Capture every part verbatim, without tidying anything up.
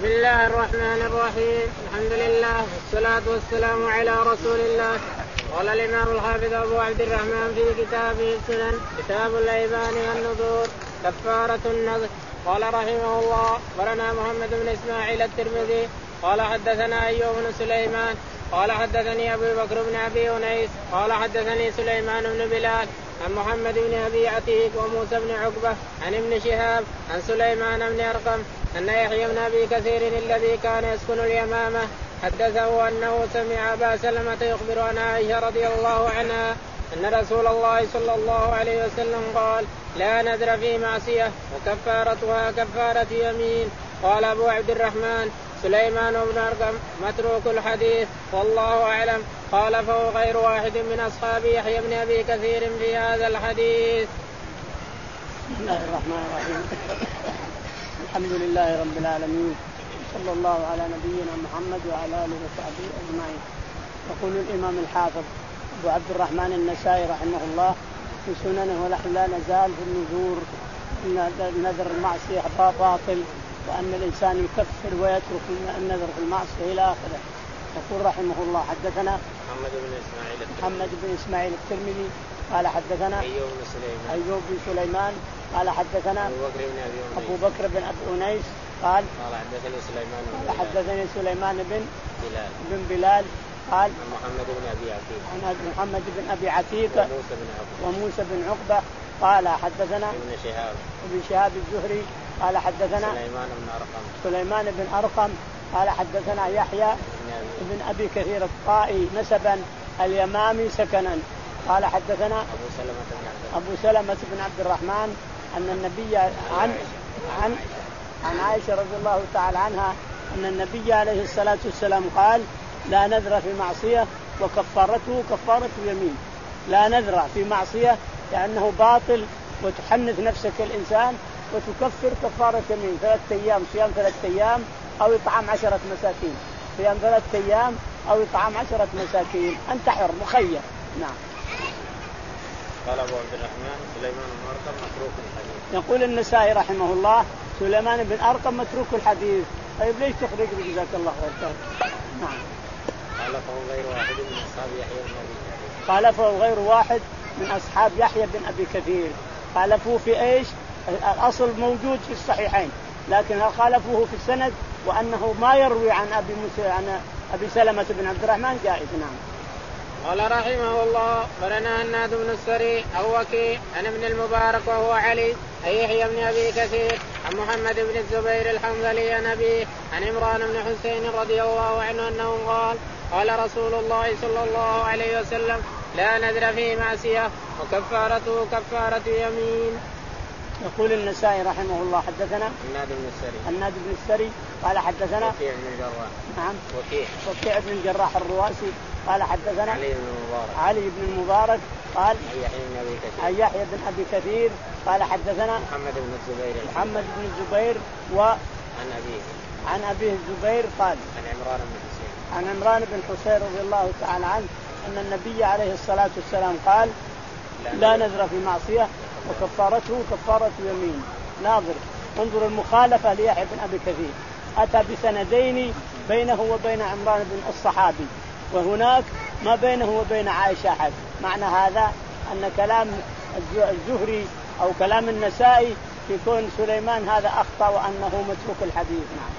بسم الله الرحمن الرحيم. الحمد لله والصلاة والسلام على رسول الله. قال الإمام الحافظ أبو عبد الرحمن في كتابه السنن كتاب الأيمان والنذور كفارة النذر. قال رحمه الله أخبرنا محمد بن إسماعيل الترمذي قال حدثنا أيوب بن سليمان قال حدثني أبو بكر بن أبي أنيس قال حدثني سليمان بن بلال عن محمد بن أبي عتيق وموسى بن عقبة عن ابن شهاب عن سليمان بن أرقم أن يحيى بن أبي كثير الذي كان يسكن اليمامة حدثه أنه سمع أبا سلمة يخبر عن عائشة رضي الله عنها أن رسول الله صلى الله عليه وسلم قال لا نذر في معصية وكفارتها كفارة يمين. قال أبو عبد الرحمن سليمان بن أرقم متروك الحديث والله أعلم. قال فهو غير واحد من أصحاب يحيى بن أبي كثير في هذا الحديث. بسم الله الرحمن الرحيم. الحمد لله رب العالمين صلى الله على نبينا محمد وعلى آله وصحبه أجمعين. يقول الإمام الحافظ أبو عبد الرحمن النسائي رحمه الله في سننه ونحن لا نزال في النذور نذر المعصية باطل وأن الإنسان يكفر ويترك النذر في المعصية إلى آخره. يقول رحمه الله حدثنا محمد بن إسماعيل محمد بن إسماعيل الترمذي قال حدثنا أيوب بن سليمان أيوب بن سليمان قال حدثنا أبو بكر بن أبي أنيس أبو بكر بن أبي أنيس قال قال حدثني سليمان بن قال حدثني سليمان بن بلال بن بلال قال عن محمد بن أبي عتيق عن محمد بن أبي عتيق وموسى بن عقبة وموسى بن عقبة قال حدثنا ابن شهاب ابن شهاب الزهري قال حدثنا سليمان بن أرقم سليمان بن أرقم قال حدثنا يحيى بن أبي كثير الطائي نسبا اليمامي سكنا قال حدثنا أبو سلمة بن عبد أبو سلمة بن عبد الرحمن أن النبي عن عن عن عائشة رضي الله تعالى عنها أن النبي عليه الصلاة والسلام قال لا نذر في معصية وكفارته كفارة يمين. لا نذر في معصية لأنه باطل وتحنث نفسك الإنسان وتكفر كفارة يمين ثلاثة أيام صيام ثلاثة أيام أو إطعام عشرة مساكين صيام ثلاثة أيام أو إطعام عشرة مساكين أنت حر مخير. نعم. قال أبو عبد الرحمن سليمان بن أرقم متروك الحديث. يقول النسائي رحمه الله سليمان بن أرقم متروك الحديث. طيب ليش تخرج جزاك الله خير؟ نعم. قال فهو غير واحد من أصحاب يحيى بن أبي كثير. قال فهو غير واحد من أصحاب يحيى بن أبي كثير. خالفوه في إيش؟ الأصل موجود في الصحيحين لكن خالفوه في السند وأنه ما يروي عن أبي موسى عن أبي سلمة بن عبد الرحمن جائز. نعم. قال رحمه الله برنا هناد بن السري أو وكيع عن ابن المبارك وهو علي أي يحيى بن أبي كثير عن محمد بن الزبير الحنظلي عن أبيه عن عمران بن حسين رضي الله عنه أنه قال قال رسول الله صلى الله عليه وسلم لا نذر في معصية وكفارته كفارة يمين. يقول النسائي رحمه الله حدثنا هناد بن السري هناد بن السري قال حدثنا وكيع بن الجراح نعم وكيع وكيع بن الجراح الرواسي قال حدثنا علي بن المبارك علي بن المبارك قال يحيى بن أبي كثير عن يحيى بن أبي كثير قال حدثنا محمد بن الزبير محمد بن الزبير و عن أبيه عن أبيه الزبير قال عن عمران بن حسين عن عمران بن حسين رضي الله تعالى عنه أن النبي عليه الصلاة والسلام قال لا نذر في معصية وكفارته كفارة يمين. ناظر انظر المخالفة ليحيى بن أبي كثير أتى بسندين بينه وبين عمران بن الصحابي وهناك ما بينه وبين عائشة أحد. معنى هذا أن كلام الزهري أو كلام النسائي في كون سليمان هذا أخطأ وأنه متروك الحديث. نعم.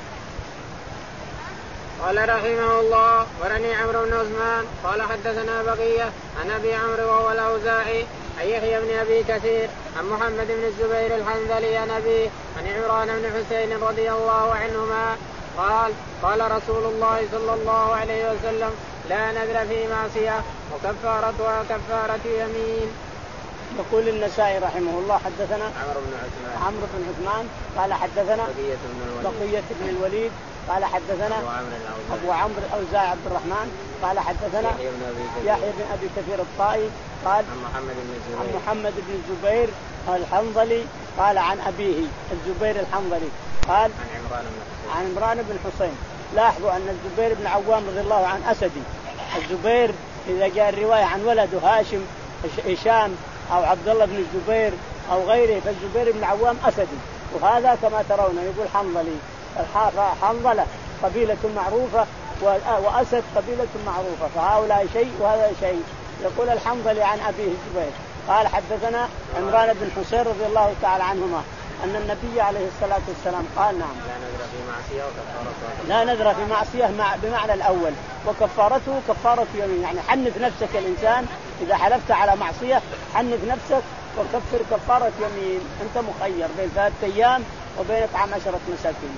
قال رحمه الله ورني عمرو بن عثمان قال حدثنا بقية عن أبي عمرو وهو الأوزاعي عن يحيى بن أبي كثير عن محمد بن الزبير الحنظلي عن أبيه عن عمران بن حسين رضي الله عنهما قال قال رسول الله صلى الله عليه وسلم لا نذر في معصية وكفارتها كفارة يمين. يقول النسائي رحمه الله حدثنا عمرو بن عثمان عمرو بن عثمان قال حدثنا بقية بن الوليد بقية بن الوليد قال حدثنا أبو عمرو الأوزاعي عبد الرحمن قال حدثنا يحيى بن أبي كثير الطائي قال عن محمد بن الزبير عن محمد بن الزبير الحنظلي قال عن أبيه الزبير الحنظلي قال عن عمران بن حسين عن عمران بن حسين. لاحظوا أن الزبير بن عوام رضي الله عنه أسدي. الزبير إذا جاء الرواية عن ولده هاشم هشام أو عبد الله بن الزبير أو غيره فالزبير بن عوام أسدي وهذا كما ترون يقول حنظلي حنظلة قبيلة معروفة وأسد قبيلة معروفة، فهؤلاء شيء وهذا شيء. يقول الحنظلي عن أبيه الزبير قال حدثنا عمران بن حسين رضي الله تعالى عنهما أن النبي عليه الصلاة والسلام قال نعم لا نذر في معصية وكفارته لا نذر في معصية مع بمعنى الأول، وكفارته كفارة يمين، يعني حنث نفسك الإنسان إذا حلفت على معصية حنث نفسك وكفر كفارة يمين، أنت مخير بين ثلاثة أيام وبين إطعام عشرة مساكين.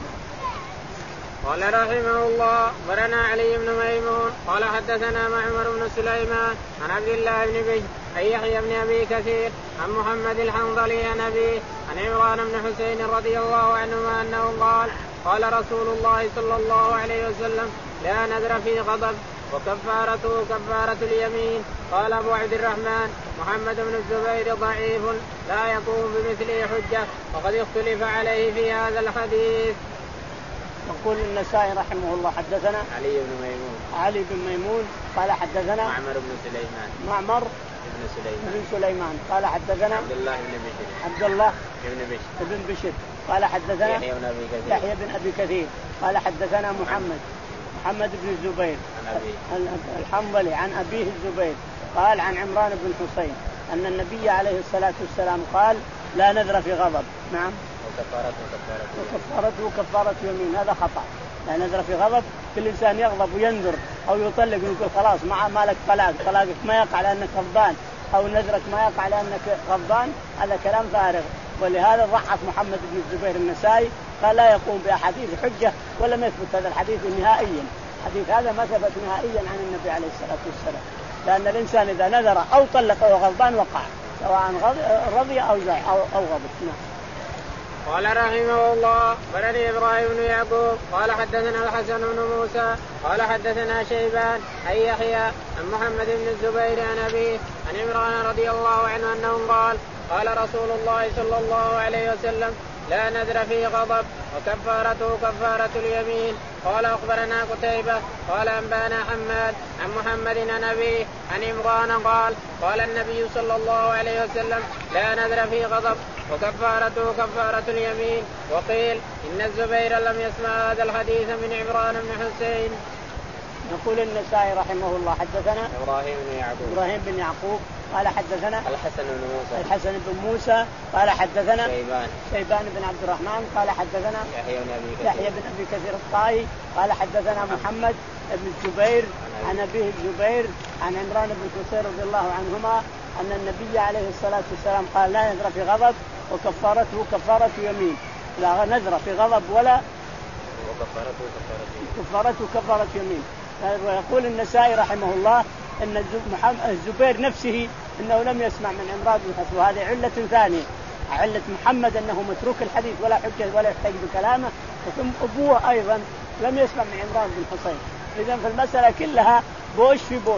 قال رحمه الله برنا علي بن ميمون قال حدثنا معمر بن سليمان عن عبد الله بن بشر عن يحيى بن أبي كثير عن محمد الحنظلي عن أبيه عن عمران بن حسين رضي الله عنهما أنه قال قال رسول الله صلى الله عليه وسلم لا نذر في غضب وكفارته كفارة اليمين. قال أبو عبد الرحمن محمد بن الزبير ضعيف لا يقوم بمثله حجة وقد اختلف عليه في هذا الحديث. يقول النسائي رحمه الله حدثنا علي بن ميمون علي بن ميمون قال حدثنا معمر بن سليمان معمر بن سليمان بن سليمان قال حدثنا عبد الله بن بشر عبد الله بن بشر بن بشر قال حدثنا يحيى بن أبي كثير يحيى بن أبي كثير قال حدثنا محمد محمد بن الزبير الحنظلي عن أبيه الزبير قال عن عمران بن حسين أن النبي عليه الصلاة والسلام قال لا نذر في غضب. نعم وكفارته وكفارته كفارة يمين، هذا خطأ. لا نذر في غضب، كل إنسان يغضب وينذر أو يطلق ويقول خلاص مع مالك طلاق، طلاقك ما يقع لأنك غضبان، أو نذرك ما يقع لأنك غضبان، هذا كلام فارغ. ولهذا ضعف محمد بن الزبير النسائي قال لا يقوم بأحاديث حجة ولم يثبت هذا الحديث نهائيا. الحديث هذا ما ثبت نهائيا عن النبي عليه الصلاة والسلام، لأن الإنسان إذا نذر أو طلق أو غضبان وقع، سواء رضي أو أو أو غضب. قال رحمه الله بلني إبراهيم بن يعقوب قال حدثنا الحسن بن موسى قال حدثنا شيبان عن يحيى عن محمد بن الزبير عن أبيه عن عمران رضي الله عنه أنه قال قال رسول الله صلى الله عليه وسلم لا نذر في غضب وكفارته كفارة اليمين. قال أخبرنا قتيبة قال أنبانا حماد عن محمد عن أبيه عن عمران قال قال النبي صلى الله عليه وسلم لا نذر في غضب وكفارته كفارة اليمين. وقيل إن الزبير لم يسمع هذا الحديث من عمران بن حسين. يقول النسائي رحمه الله حدثنا إبراهيم بن يعقوب إبراهيم بن يعقوب قال حدثنا الحسن بن موسى الحسن بن موسى قال حدثنا شيبان شيبان بن عبد الرحمن قال حدثنا يحيى بن أبي كثير يحيى بن أبي كثير الطائي قال حدثنا محمد بن الزبير عن أبيه الزبير عن عمران بن حسين رضي الله عنهما أن النبي عليه الصلاة والسلام قال لا نذر في غضب وكفارته كفارة يمين. لا نذر في غضب ولا وكفارته كفارته كفارة يمين. ويقول النسائي رحمه الله ان الزبير نفسه انه لم يسمع من عمران بن حسين، وهذه علة ثانية. علة محمد انه متروك الحديث ولا حجة ولا يحتاج بكلامه، وثم ابوه ايضا لم يسمع من عمران بن حسين. اذا في المسألة كلها بوش في بوش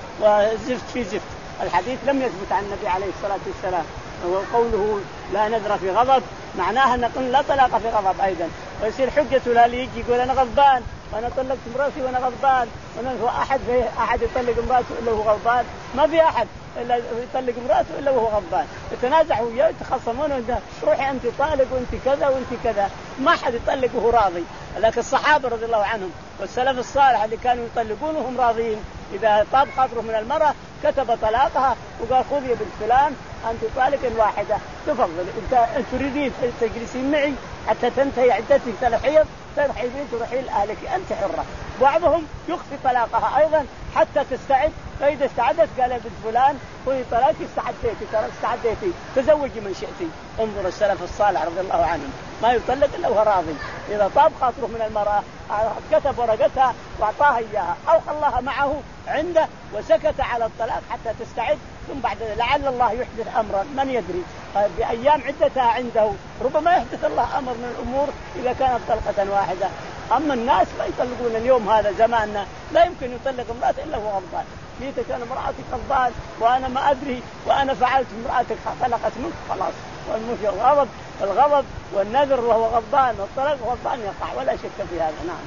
وزفت في زفت. الحديث لم يثبت عن النبي عليه الصلاة والسلام. وقوله لا نذر في غضب معناها ان نقول لا طلاق في غضب ايضا، ويصير حجة لا ليجي يقول انا غضبان وانا طلقت امرأتي وانا غضبان، وانا احد في احد يطلق امرأته الا وهو غضبان؟ ما في احد الا يطلق امرأته الا وهو غضبان. يتنازعوا يتخاصمون، روحي انت طالق وانت كذا وانت كذا، ما حد يطلق وهو راضي. لكن الصحابة رضي الله عنهم والسلف الصالح اللي كانوا يطلقون وهم راضيين، اذا طاب خاطره من المرأة كتب طلاقها وقال خذي بنت فلان انت طالق واحدة، تفضل انت تريدين تجلسين معي حتى تنتهي عدتك ثلاث حيض ترحي بنت تروحي لأهلك أنت حرة. بعضهم يخفي طلاقها أيضا حتى تستعد، فإذا استعدت قال بنت فلان خذي طلاقك استعدتي ترى استعدتي تزوجي من شئتي. انظر السلف الصالح رضي الله عنهم ما يطلق إلا وهو راضي. إذا طاب خاطره من المرأة كتب ورقتها وأعطاها إياها أو خلاها معه عنده وسكت على الطلاق حتى تستعد، ثم بعد لعل الله يحدث أمرا من يدري بأيام عدتها عنده، ربما يحدث الله أمر من الأمور إذا كانت طلقة واحدة. أما الناس لا يطلقون اليوم، هذا زماننا لا يمكن يطلق امرأة إلا هو غضبان. ميتك كان امرأتك غضبان وأنا ما أدري وأنا فعلت امرأتك طلقت منك خلاص. والمشي الغضب الغضب والنذر وهو غضبان والطلاق غضبان يقع ولا شك في هذا. نعم.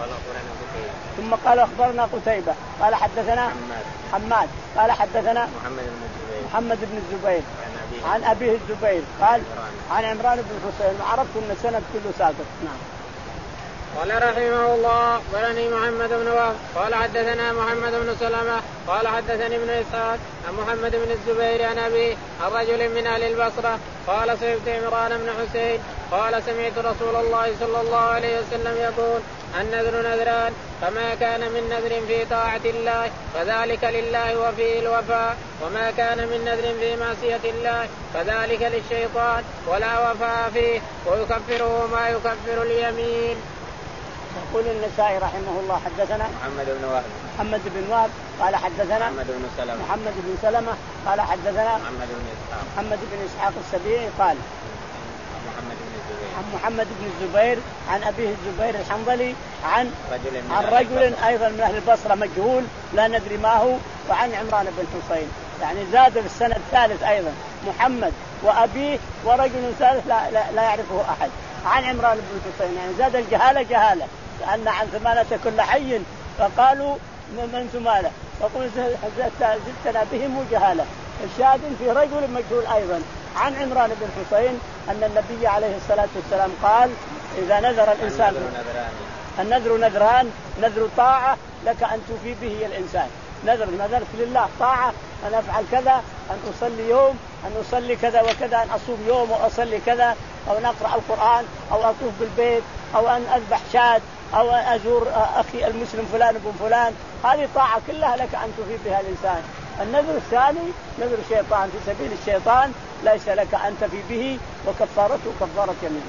ثم قال أخبرنا قتيبة قال حدثنا حماد, حماد قال حدثنا محمد بن الزبير محمد بن الزبير عن أبيه الزبير قال عن عمران بن حسين. عرفت أن السند كله ساقط. نعم. قال رحمه الله أخبرني محمد بن وهب قال حدثنا محمد بن سلمة قال حدثني ابن إسحاق عن محمد بن الزبير عن أبيه عن رجل من أهل البصرة قال سمعت عمران بن حسين قال سمعت رسول الله صلى الله عليه وسلم يقول النذر نذران فما كان من نذر في طاعة الله فذلك لله وفيه الوفاء وما كان من نذر في معصية الله فذلك للشيطان ولا وفاء فيه ويكفره ما يكفر اليمين. يقول النسائي رحمه الله حدثنا محمد بن وهب محمد بن وهب قال حدثنا محمد بن سلمة محمد بن سلمة قال حدثنا محمد بن إسحاق محمد بن إسحاق السبيعي قال محمد بن الزبير عن محمد بن الزبير عن أبيه الزبير الحنظلي عن رجل عن رجل أيضا من أهل البصرة مجهول لا ندري ما هو وعن عمران بن حسين يعني زاد في السنة الثالث أيضا محمد وأبيه ورجل ثالث لا, لا, لا يعرفه أحد عن عمران بن حسين يعني زاد الجهالة جهالة لأن عن ثمانة كل حي فقالوا من ثمانة فقل زدتنا بهم جهالة. الشاهد في رجل مجهول أيضا عن عمران بن حسين أن النبي عليه الصلاة والسلام قال إذا نذر الإنسان النذر نذران نذر طاعة لك أن توفي به الإنسان نذر نذرت لله طاعة أن أفعل كذا أن أصلي يوم أن أصلي كذا وكذا أن أصوم يوم وأصلي كذا أو نقرأ القرآن أو أطوف بالبيت أو أن أذبح شاة أو أزور أخي المسلم فلان ابن فلان هذه طاعة كلها لك أن توفي بها الإنسان. النذر الثاني نذر الشيطان في سبيل الشيطان ليس لك أن تفي به وكفارته كفارة يمين.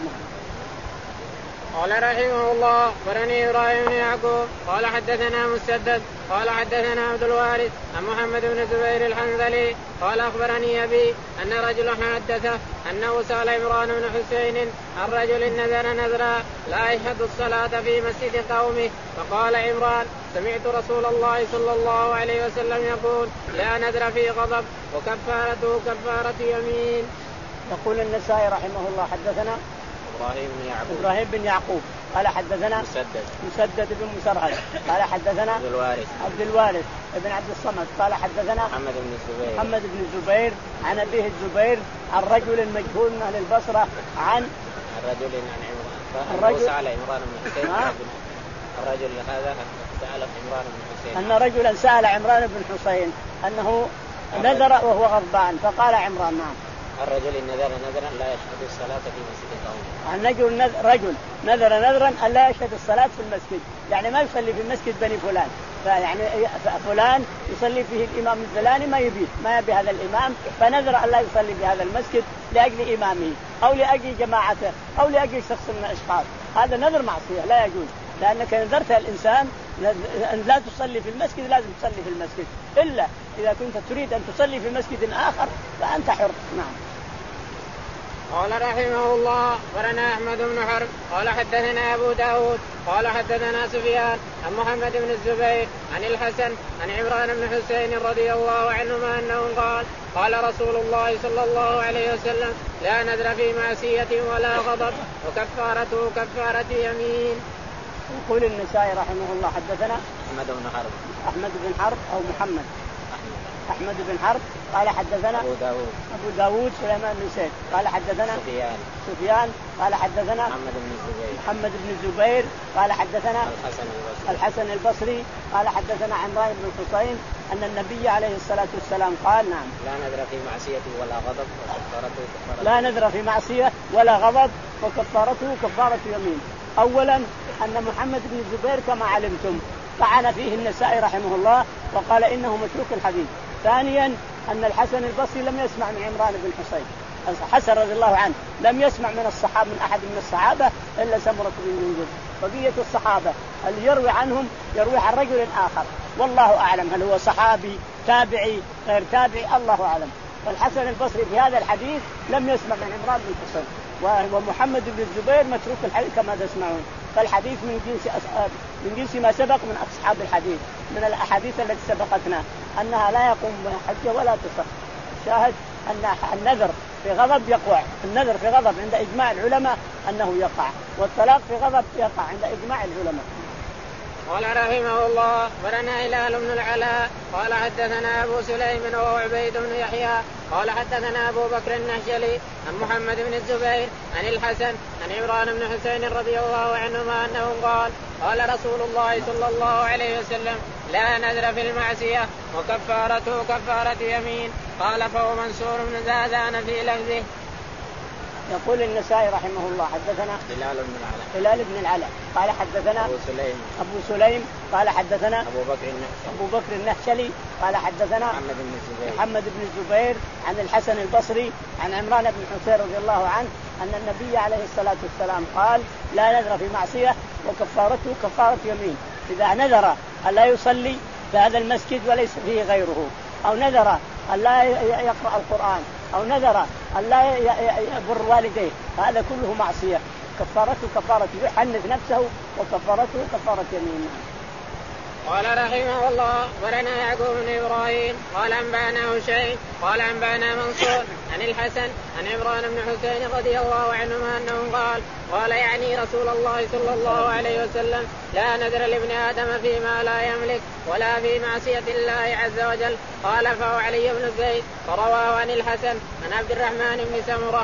قال رحمه الله أخبرني إبراهيم بن يعقوب قال حدثنا مسدد قال حدثنا عبد الوارث عن محمد بن الزبير الحنظلي قال أخبرني أبي أن رجلا حدثه أنه سأل عمران بن حسين عن رجل نذر نذرا لا يشهد الصلاة في مسجد قومه فقال عمران سمعت رسول الله صلى الله عليه وسلم يقول لا نذر في غضب وكفارته كفارة يمين. يقول النسائي رحمه الله حدثنا إبراهيم بن يعقوب إبراهيم بن يعقوب قال حدثنا مسدد مسدد بن مسرهد قال حدثنا عبد الوارث عبد الوارث ابن عبد الصمد قال حدثنا محمد بن الزبير محمد بن الزبير عن أبيه الزبير عن رجل مجهول من أهل البصرة عن الرجل عن عمران الرجل سأل عمران بن حسين الرجل هذا سأل عمران بن حسين أن رجلا سأل عمران بن حسين أنه نذر وهو غضبان فقال عمران نعم الرجل نذر نذرا لا يشهد الصلاة في مسجد قومه. الرجل نذر رجل نذر نذرا أن لا يشهد الصلاة في المسجد يعني ما يصلي في المسجد بني فلان فيعني فلان يصلي فيه الإمام الفلاني ما يبي ما يبي هذا الإمام فنذر أن لا يصلي في هذا المسجد لأجل إمامه أو لأجل جماعته أو لأجل شخص من الأشخاص هذا نذر معصية لا يجوز لأنك نذرت الإنسان أن لا تصلي في المسجد لازم تصلي في المسجد إلا إذا كنت تريد أن تصلي في مسجد آخر فأنت حر. نعم. قال رحمه الله أخبرنا أحمد بن حرب قال حدثنا أبو داود قال حدثنا سفيان عن محمد بن الزبير عن الحسن عن عمران بن حسين رضي الله عنهما أنه قال قال رسول الله صلى الله عليه وسلم لا نذر في معصية ولا غضب وكفارته كفارة يمين. يقول النسائي رحمه الله حدثنا أحمد بن حرب أحمد بن حرب أو محمد أحمد بن حرب قال حدثنا أبو داود أبو داود سليمان بن سيد قال حدثنا سفيان سفيان قال حدثنا محمد بن الزبير محمد بن الزبير قال حدثنا الحسن البصري الحسن البصري قال حدثنا عمران بن حسين أن النبي عليه الصلاة والسلام قال نعم لا نذر في معصية ولا غضب وكفارته كفارة لا نذر في معصية ولا غضب وكفارته كفارة يمين. أولا أن محمد بن الزبير كما علمتم طعن فيه النسائي رحمه الله وقال إنه متروك الحديث. ثانيا أن الحسن البصري لم يسمع من عمران بن حسين الحسن رضي الله عنه لم يسمع من الصحابة من أحد من الصحابة إلا سمرة بن جندب. بقية الصحابة اللي يروي عنهم يروي عن رجل آخر والله أعلم هل هو صحابي تابعي غير تابعي الله أعلم. فالحسن البصري في هذا الحديث لم يسمع من عمران بن حسين ومحمد بن الزبير متروك الحديث كما تسمعون. فالحديث من جنس أصحاب من جنس ما سبق من أصحاب الحديث من الأحاديث التي سبقتنا أنها لا يقوم بها حجة ولا تصح. شاهد أن النذر في غضب يقع النذر في غضب عند إجماع العلماء أنه يقع والطلاق في غضب يقع عند إجماع العلماء. قال رحمه الله أخبرنا هلال بن العلاء قال حدثنا أبو سليم وهو عبيد بن يحيى قال حدثنا أبو بكر النهشلي عن محمد بن الزبير عن الحسن عن عمران بن حسين رضي الله عنهما أنه قال قال رسول الله صلى الله عليه وسلم لا نذر في المعصية وكفارته كفارة يمين. قال فهو منصور بن زادان في لفظه. يقول النسائي رحمه الله حدثنا هلال بن العلاء هلال بن العلاء قال حدثنا أبو سليم أبو سليم قال حدثنا أبو بكر النهشلي أبو بكر النهشلي قال حدثنا محمد بن الزبير محمد بن الزبير عن الحسن البصري عن عمران بن حسين رضي الله عنه أن النبي عليه الصلاة والسلام قال لا نذر في معصية وكفارته كفارة يمين. إذا نذر ألا يصلي في هذا المسجد وليس فيه غيره، أو نذر ألا يقرأ القرآن، أو نذر ألا يبر والديه، هذا كله معصية. كفارته كفارة يحنث نفسه وكفارته كفارة يمين. قال رحمه الله ورنا يعقوب بن إبراهيم قال أنبأنا هشيم قال أنبأنا منصور عن الحسن عن عمران بن حسين رضي الله عنهما أنه قال قال يعني رسول الله صلى الله عليه وسلم لا نذر لابن آدم فيما لا يملك ولا في معصية الله عز وجل. قال فهو علي بن زيد فرواه عن الحسن عن عبد الرحمن بن سمرة.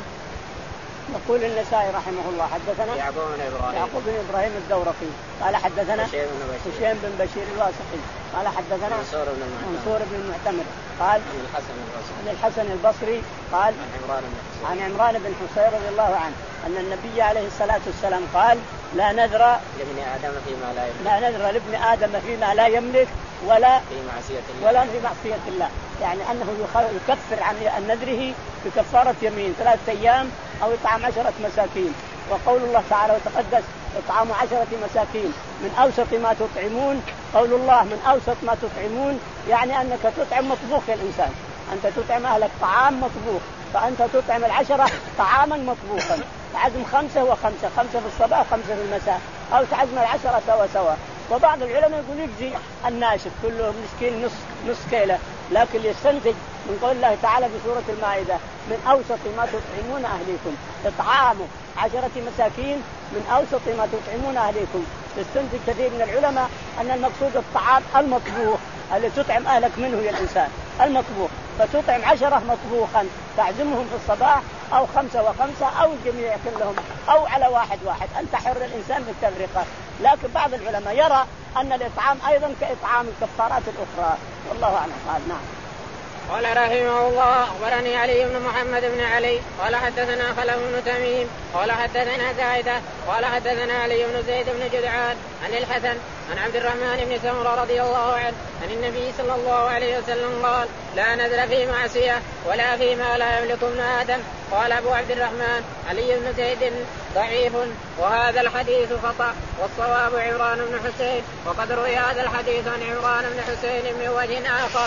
يقول النسائي رحمه الله حدثنا يعقوب بن إبراهيم يعقوب بن إبراهيم الدورقي قال حدثنا هشيم بن بشير الواسطي قال حدثنا منصور بن المعتمر منصور بن المعتمر قال عن الحسن البصري عن الحسن البصري قال عن عمران بن حسين عن عمران بن حسين رضي الله عنه أن النبي عليه الصلاة والسلام قال لا نذر لابن آدم فيما لا يملك لا نذر لابن آدم فيما لا يملك ولا في معصية الله ولا في معصية الله، يعني أنه يكفر عن نذره بكفارة يمين ثلاثة أيام أو إطعام عشرة مساكين. وقول الله تعالى وتقدس إطعام عشرة مساكين من أوسط ما تطعمون، قول الله من أوسط ما تطعمون يعني أنك تطعم مطبوخ يا الإنسان، أنت تطعم أهلك طعام مطبوخ، فأنت تطعم العشرة طعاما مطبوخا، تعزم خمسة وخمسة، خمسة في الصباح خمسة في المساء، أو تعزم العشرة سوا سوا. وبعض العلماء يقول يجزي الناشف كله مسكين نص نص كيلة، لكن يستنتج من قول الله تعالى في سورة المائدة من أوسط ما تطعمون أهليكم، إطعام عشرة مساكين من أوسط ما تطعمون أهليكم. يستنتج كثير من العلماء أن المقصود الطعام المطبوخ اللي تطعم أهلك منه يا الإنسان المطبوخ، فتطعم عشرة مطبوخا تعزمهم في الصباح أو خمسة وخمسة أو الجميع كلهم أو على واحد واحد، أنت حر الإنسان بالتفرقة. لكن بعض العلماء يرى أن الإطعام أيضا كإطعام الكفارات الأخرى، والله أعلم. قال نعم. قال رحمه الله أخبرني علي بن محمد بن علي قال حدثنا خلف بن تميم قال حدثنا زايدة قال حدثنا علي بن زيد بن جدعان عن الحسن عن عبد الرحمن بن سمرة رضي الله عنه عن النبي صلى الله عليه وسلم قال لا نذر في معصية ولا فيما لا يملك ابن آدم. قال أبو عبد الرحمن علي بن زيد ضعيف وهذا الحديث خطأ والصواب عمران بن حسين، وقد روي هذا الحديث عن عمران بن حسين من وجه آخر.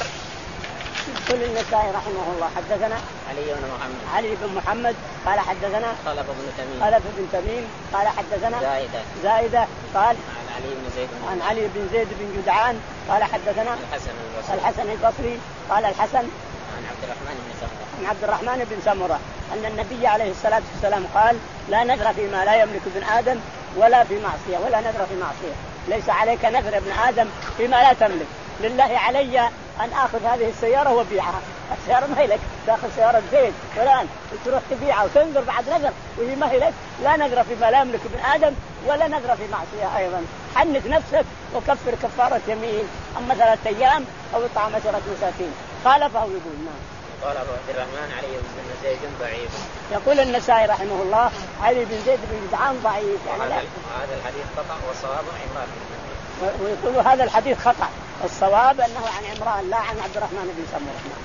كل النسائي رحمه الله حدثنا علي بن محمد علي بن محمد قال حدثنا خلف بن تميم خلف بن تميم قال حدثنا زايدة زايدة قال عن علي بن زيد عن علي بن زيد بن جدعان قال حدثنا الحسن البصري الحسن البصري قال الحسن عن عبد الرحمن بن سمرة عن عبد الرحمن بن سمرة أن النبي عليه الصلاة والسلام قال لا نذر فيما لا يملك ابن آدم ولا في معصية، ولا نذر في معصية. ليس عليك نذر ابن آدم فيما لا تملك. لله علي أن آخذ هذه السيارة وبيعها، السيارة ما هي لك، تأخذ سيارة زيت والآن تروح تبيعها وتنذر بعد نذر وهي ما هي لك. لا نذر فيما لا يملك ابن آدم ولا نذر في معصية أيضا. حنث نفسك وكفر كفارة يمين، أما ثلاثة أيام أو إطعام عشرة مساكين. خالفه يقول نعم. قال أبو عبد الرحمن علي بن زيد ضعيف. يقول النسائي رحمه الله علي بن زيد بن جدعان ضعيف، يعني هذا الحديث خطأ والصواب عمران. ويقول هذا الحديث خطأ، الصواب أنه عن عمران لا عن عبد الرحمن بن سمرة.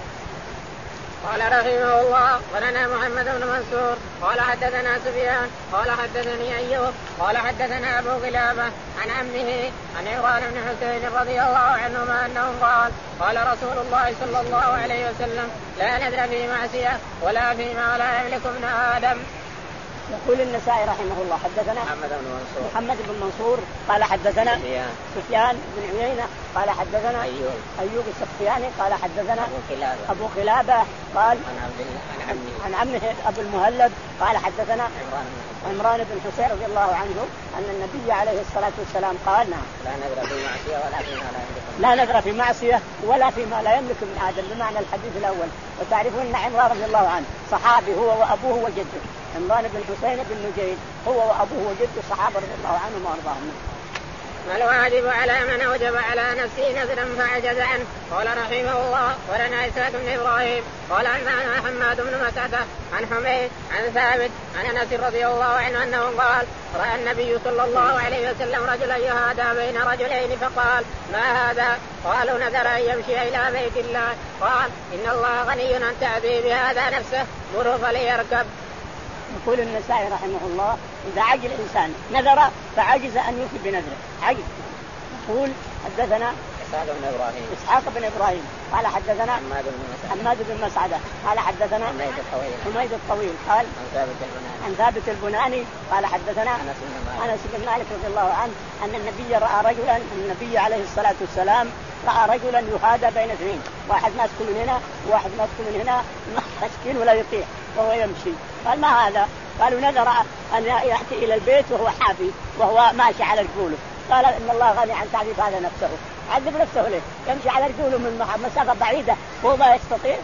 قال رحمه الله ولنا محمد بن منصور قال حدثنا سفيان قال حدثني أيوب قال حدثنا أبو غلابة عن عمه عن عمران بن حسين رضي الله عنهما أنه قال قال رسول الله صلى الله عليه وسلم لا نذر في معصية ولا فيما لا يملك ابن آدم. يقول النسائي رحمه الله حدثنا محمد بن منصور محمد بن منصور قال حدثنا سفيان سفيان بن عيينة قال حدثنا أيوب أيوب السختياني قال حدثنا أبو خلابة أبو خلابة قال عن عبد الله عن عمه عن عمه أبو المهلب قال حدثنا عمران بن عمران بن حسين رضي الله عنه أن النبي عليه الصلاة والسلام قال نعم لا نذر في معصية ولا فيما لا يملك لا نذر في معصية ولا فيما لا يملك من آدم بمعنى الحديث الأول. وتعرفون أن عمران رضي الله عنه صحابي هو وأبوه وجده عمران بن حسين بن نجيد هو وأبوه وجده صحابة رضي الله عنهم وأرضاهم. ما الواجب على من أوجب على نفسه نذرا فعجز عنه؟ قال رحمه الله ولنا إسحاق بن إبراهيم قال عن حماد بن مسعدة عن حميد عن ثابت عن أنس رضي الله عنه أنه قال رأى النبي صلى الله عليه وسلم رجلا يهادى بين رجلين فقال ما هذا؟ قالوا نذر أن يمشي إلى بيت الله. قال إن الله غني عن تعذيب هذا نفسه مره فليركب. يقول النسائي رحمه الله إذا عجز الإنسان نذر فعجز أن يوفي بنذره عجز. يقول حدثنا إسحاق بن إبراهيم إسحاق بن إبراهيم قال حدثنا حماد بن مسعدة حماد بن مسعدة قال حدثنا حميد الطويل حميد الطويل قال عن ثابت البناني عن ثابت البناني قال حدثنا أنس بن مالك أنس بن مالك رضي الله عنه أن النبي رأى رجلا النبي عليه الصلاة والسلام رأى رجلا يهادى بين اثنين واحد ماسك من هنا وواحد ماسك من هنا مسكين ولا يطيع وهو يمشي. قال ما هذا؟ قالوا نذر أن يأتي إلى البيت وهو حافي وهو ماشي على رجوله. قال إن الله غني عن تعذيب هذا نفسه. عذب نفسه ليه؟ يمشي على رجوله من مسافة بعيدة وهو ما يستطيع.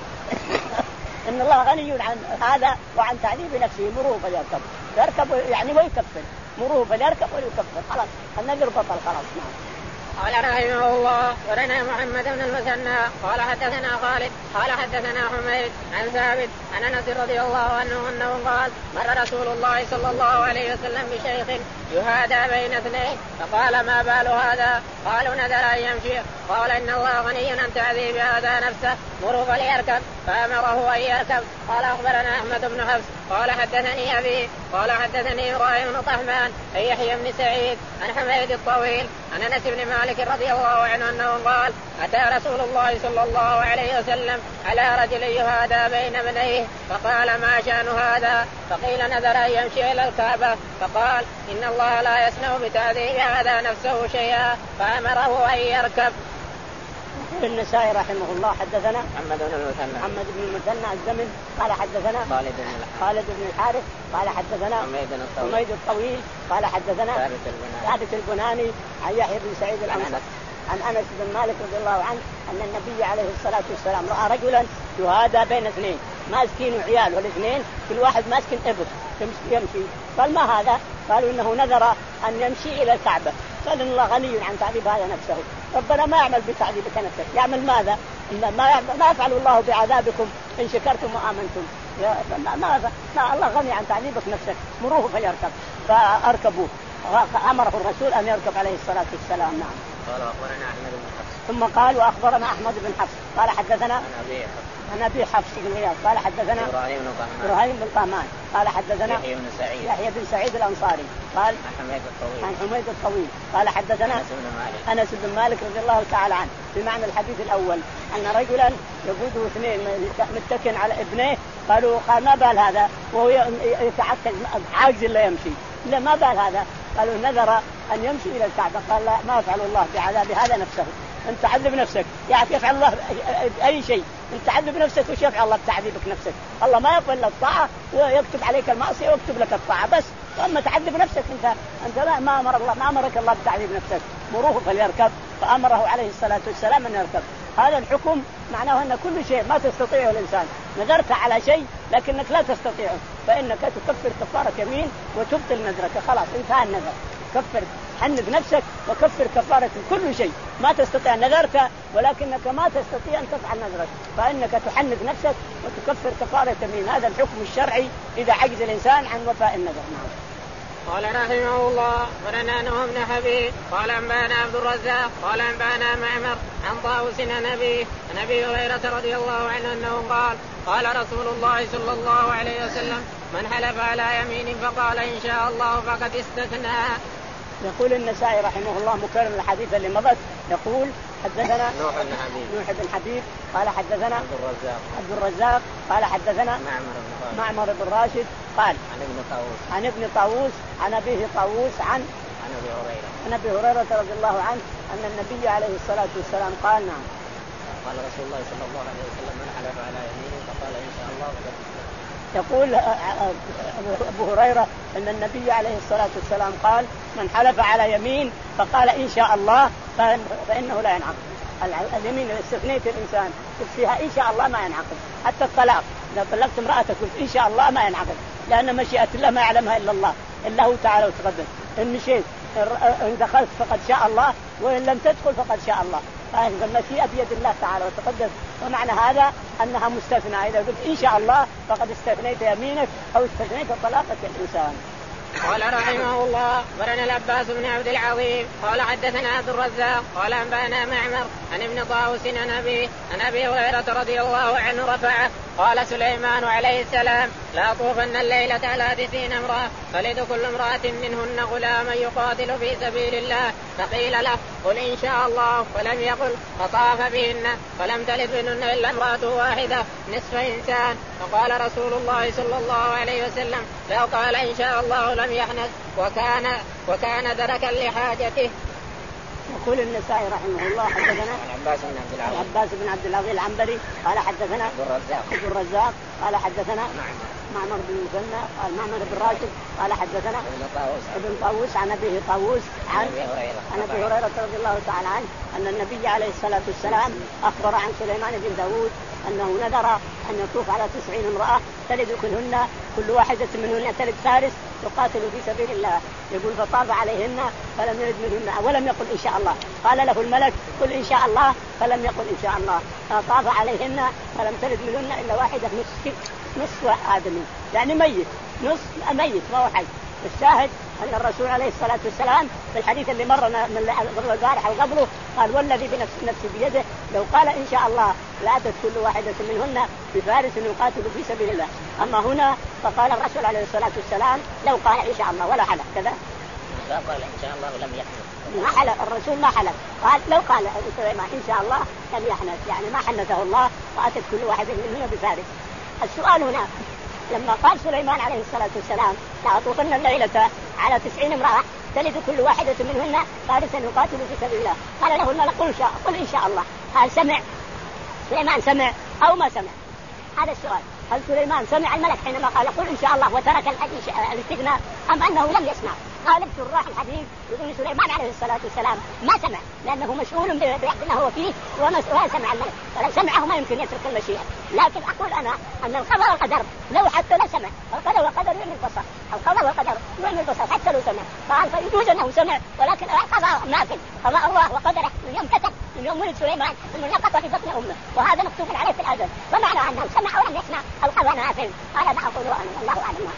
إن الله غني عن هذا وعن تعذيب نفسه مروه فليركب يركب يعني ويكفر مروه فليركب ويكفر خلاص النذر بطل خلاص. قال رحمه الله ولنا محمد بن المثنى قال حدثنا خالد قال حدثنا حميد عن ثابت عن انس رضي الله عنه انه قال مر رسول الله صلى الله عليه وسلم بشيخ يهادى بين اثنين فقال ما بال هذا؟ قالوا نذر ان يمشي. قال ان الله غني عن تعذيب هذا نفسه مروا فليركب فامره ان يركب. قال اخبرنا احمد بن حفص قال حدثني ابي قال حدثني ابراهيم بن طهمان عن يحيى بن سعيد عن حميد الطويل عن انس بن مالك رضي الله عنه انه قال اتى رسول الله صلى الله عليه وسلم على رجل يهادى بين بنيه فقال ما شان هذا؟ فقيل نذر ان يمشي الى الكعبه. فقال ان الله لا يصنع بتعذيب هذا نفسه شيئا فامره ان يركب. النسائي رحمه الله حدثنا محمد بن المثنى محمد بن المثنى الزمن قال حدثنا خالد بن الحارث خالد بن الحارث قال حدثنا حميد الطويل حميد الطويل قال حدثنا ثابت البناني ثابت البناني عن يحيى بن سعيد الأنصاري عن أنس بن مالك رضي الله عنه أن النبي عليه الصلاة والسلام رأى رجلا يهادى بين اثنين ماسكين وعيال والاثنين كل واحد ماسك إبر يمشي. قال ما هذا؟ قالوا إنه نذر أن يمشي إلى الكعبة. قال إن الله غني عن تعذيب هذا نفسه. ربنا ما يعمل بتعذيبك نفسك يعمل ماذا؟ إن ما يعمل ما يفعل الله بعذابكم إن شكرتم وآمنتم. ما ما ما الله غني عن تعذيبك نفسك مروه فليركب فأركبوه. أمره الرسول أن يركب عليه الصلاة والسلام. نعم. قال أخبرنا أحمد بن حفص ثم قال وأخبرنا أحمد بن حفص قال حدثنا عن أبي حفص عن أبي حفص بن غياث قال حدثنا إبراهيم بن طهمان إبراهيم بن طهمان قال حدثنا يحيى بن سعيد يحيى بن سعيد الأنصاري قال عن حميد الطويل عن حميد الطويل قال حدثنا أنس بن مالك أنس بن مالك رضي الله تعالى عنه بمعنى الحديث الأول أن رجلا يقوده اثنين متكن على ابنيه. قالوا قال ما بال هذا وهو يتعكز عاجز لا يمشي لا ما بال هذا؟ قالوا نذر أن يمشي إلى الكعبة. قال لا ما يفعل الله بعذاب هذا نفسه. أنت عذب نفسك يعني يفعل الله أي شيء أنت عذب نفسك وش يفعل الله بتعذيبك نفسك؟ الله ما يقبل الطاعة ويكتب عليك المعصية ويكتب لك الطاعة بس. أما تعذب نفسك أنت أنت لا ما أمر الله ما أمرك الله بتعذيب نفسك مروه فليركب. فأمره عليه الصلاة والسلام أن يركب. هذا الحكم معناه أن كل شيء ما تستطيعه الإنسان نذرت على شيء لكنك لا تستطيعه فإنك تكفر كفارة يمين وتبطل نذرك خلاص انتهى النذر. كفر حنذ نفسك وكفر كفارة كل شيء ما تستطيع نذرت ولكنك ما تستطيع أن تفعل نذرك فإنك تحنذ نفسك وتكفر كفارة يمين. هذا الحكم الشرعي إذا عجز الإنسان عن وفاء النذر. نعم. قال رحمه الله ولنا نوح بن حبيب قال أنبانا عبد الرزاق قال أنبانا معمر عن طاووس عن أبيه عن أبي هريرة رضي الله عنه أنه قال قال رسول الله صلى الله عليه وسلم من حلف على يمين فقال إن شاء الله فقد استثنى. يقول النسائي رحمه الله مكرر الحديث اللي مضت يقول حدثنا نوح بن حبيب نوح بن حبيب قال حدثنا عبد الرزاق عبد الرزاق قال حدثنا معمر بن معمر بن راشد قال عن ابن طاووس عن ابن طاووس عن أبيه طاووس عن عن ابي هريره عن ابي هريره رضي الله عنه ان النبي عليه الصلاه والسلام قال نعم قال رسول الله صلى الله عليه وسلم من حلف على يمينه فقال ان شاء الله فقد يقول ابو هريره ان النبي عليه الصلاه والسلام قال من حلف على يمين فقال ان شاء الله فانه لا ينعقد. اليمين اللي استثنيت الانسان قلت فيها ان شاء الله ما ينعقد. حتى الطلاق اذا طلقت امراتك قلت ان شاء الله ما ينعقد، لان مشيئه الله ما يعلمها الا الله الا هو تعالى وتقدم. ان مشيت ان دخلت فقد شاء الله وان لم تدخل فقد شاء الله. فالمشيئة بيد الله تعالى وتقدم. ومعنى هذا أنها مستثنى. إذا قلت إن شاء الله فقد استثنيت يمينك أو استثنيت طلاقة الإنسان. قال رحمه الله ورنا العباس بن عبد العظيم قال حدثنا عبد الرزاق قال أنبأنا معمر عن ابن طاووس عن أبي عن أبي هريرة رضي الله عنه رفعه قال سليمان عليه السلام لا طوفن الليلة على تسعين امرأة فلد كل امرأة منهن غلاما يقاتل في سبيل الله فقيل له قل إن شاء الله فلم يقل فطاف بهن فلم تلد منهن إلا امرأة واحدة نصف إنسان. فقال رسول الله صلى الله عليه وسلم لو قال إن شاء الله لم يحنث وكان وكان دركا لحاجته. يقول النسائي رحمه الله حدثنا العباس بن عبد العظيم العباس بن عبد العظيم العنبري قال حدثنا عبد الرزاق عبد الرزاق قال حدثنا معمر معمر بن المثنى قال معمر بن راشد قال حدثنا ابن طاووس ابن طاووس عن أبيه طاووس عن ابي هريره عن ابي هريره رضي الله تعالى عنه ان النبي عليه الصلاه والسلام اخبر عن سليمان بن داود انه نذر ان يطوف على تسعين امراه تلد كلهن كل واحده منهن تلد فارس يقاتل في سبيل الله. يقول فطاف عليهن فلم يلد منهن ولم يقل ان شاء الله. قال له الملك قل ان شاء الله فلم يقل ان شاء الله. فطاف عليهن فلم تلد منهن الا واحده نصف نصف آدمي يعني ميت نصف ميت ما هو حي. الشاهد أن الرسول عليه الصلاة والسلام في الحديث اللي مرنا من قبل البارح أو قبله قال والذي بنفس نفسي بيده لو قال إن شاء الله لأتت كل واحدة منهن بفارس يقاتل في سبيل الله. أما هنا فقال الرسول عليه الصلاة والسلام لو قال إن شاء الله ولا حلف كذا لا قال إن شاء الله ولم يحنث ما حلف الرسول ما حلف قال لو قال إن شاء الله لم يحنث يعني ما حنثه الله وأتت كل واحدة منهن بفارس. السؤال هنا لما قال سليمان عليه الصلاة والسلام لأطوفن الليلة على تسعين امرأة تلد كل واحدة منهن فارسا يقاتل في سبيل الله قال له الملك قل, قل إن شاء الله. هل سمع سليمان سمع أو ما سمع؟ هذا السؤال. هل سليمان سمع الملك حينما قال قل إن شاء الله وترك الاستثناء أم أنه لم يسمع؟ غالب شراح الحديث يقول سليمان عليه الصلاة والسلام ما سمع لأنه مشغول بما هو فيه وما سمع الملك فلو سمعه ما يمكن يترك المشيئة. لكن أقول أنا أن القضاء والقدر لو حتى لا سمع القضاء والقدر يعمل البصر القضاء والقدر يعمل البصر حتى لو سمع فقال فيجوز أنه سمع ولكن القضاء نافذ قضاء الله وقدره من يوم كتب من يوم ولد سليمان ثم نقط في بطن أمه وهذا مكتوب عليه في الأزل ومعنى أنه سمع أو لم يسمع القضاء نافذ. هذا ما أقوله أنا الله أعلم.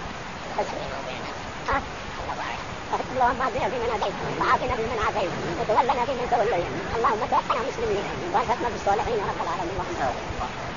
ها اللهم اهدنا فيمن هديت وعافنا فيمن عافيت وتولنا فيمن توليت اللهم توفنا مسلمين والحقنا بالصالحين يا رب العالمين.